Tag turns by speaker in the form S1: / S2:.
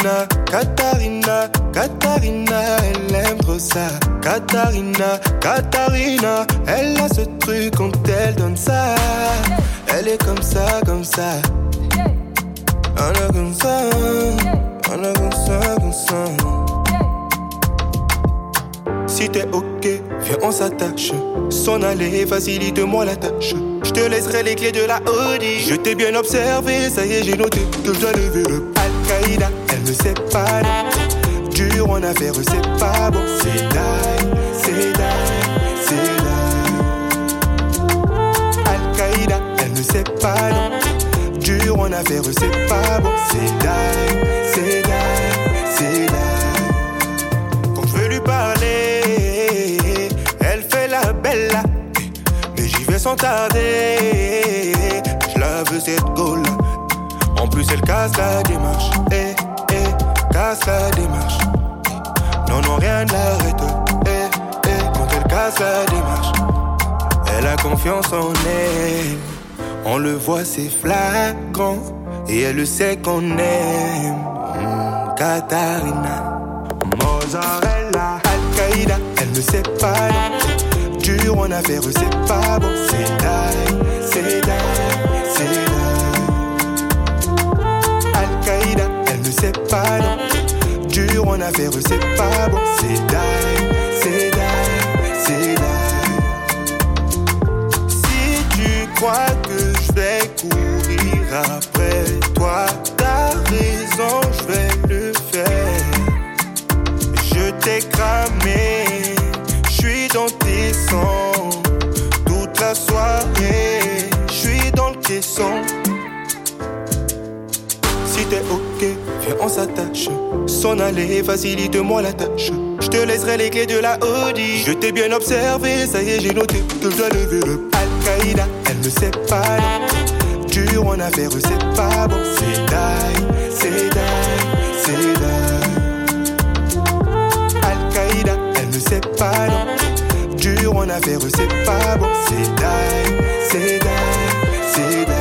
S1: Katharina, Katharina, elle aime trop ça. Katharina, Katharina, elle a ce truc quand elle donne ça. Elle est comme ça, comme ça. Elle est comme ça, elle est comme ça, comme ça. Si t'es ok, viens on s'attache. S'en aller, facilite-moi la tâche. Je te laisserai les clés de la Audi. Je t'ai bien observé, ça y est j'ai noté que je dois lever le Al-Qaïda. Elle ne sait pas non. Dur en affaires, c'est pas bon. C'est die, c'est die, c'est die. Al-Qaïda, elle ne sait pas non. Dur en affaires, c'est pas bon. C'est die, c'est die, c'est die. Quand je veux lui parler, elle fait la belle là. Mais j'y vais sans tarder. Je la veux cette gaule. En plus elle casse la démarche. Casse la démarche. Non, non, rien ne l'arrête. Quand elle casse la démarche, elle a confiance en elle. On le voit, c'est flagrant. Et elle le sait qu'on aime. Katharina, mozzarella, Al-Qaïda, elle ne sait pas non. Dur en affaires, c'est pas bon. C'est die, c'est die, c'est die. Al-Qaïda, elle ne sait pas non. Dur en affaires, c'est pas bon. C'est die, c'est die, c'est die. Si tu crois que je vais courir après toi, t'as raison, je vais le faire. Je t'ai cramé, je suis dans tes sons. Toute la soirée, je suis dans le caisson. Si t'es ok, viens on s'attache. S'en aller, facilite-moi la tâche. Je te laisserai les clés de la Audi. Je t'ai bien observé, ça y est j'ai noté que je dois lever le Al-Qaïda. Elle ne sait pas non. Dur en affaires, c'est pas bon. C'est die, c'est die, c'est die. Al-Qaïda, elle ne sait pas non. Dur en affaires, c'est pas bon. C'est die, c'est die, c'est die.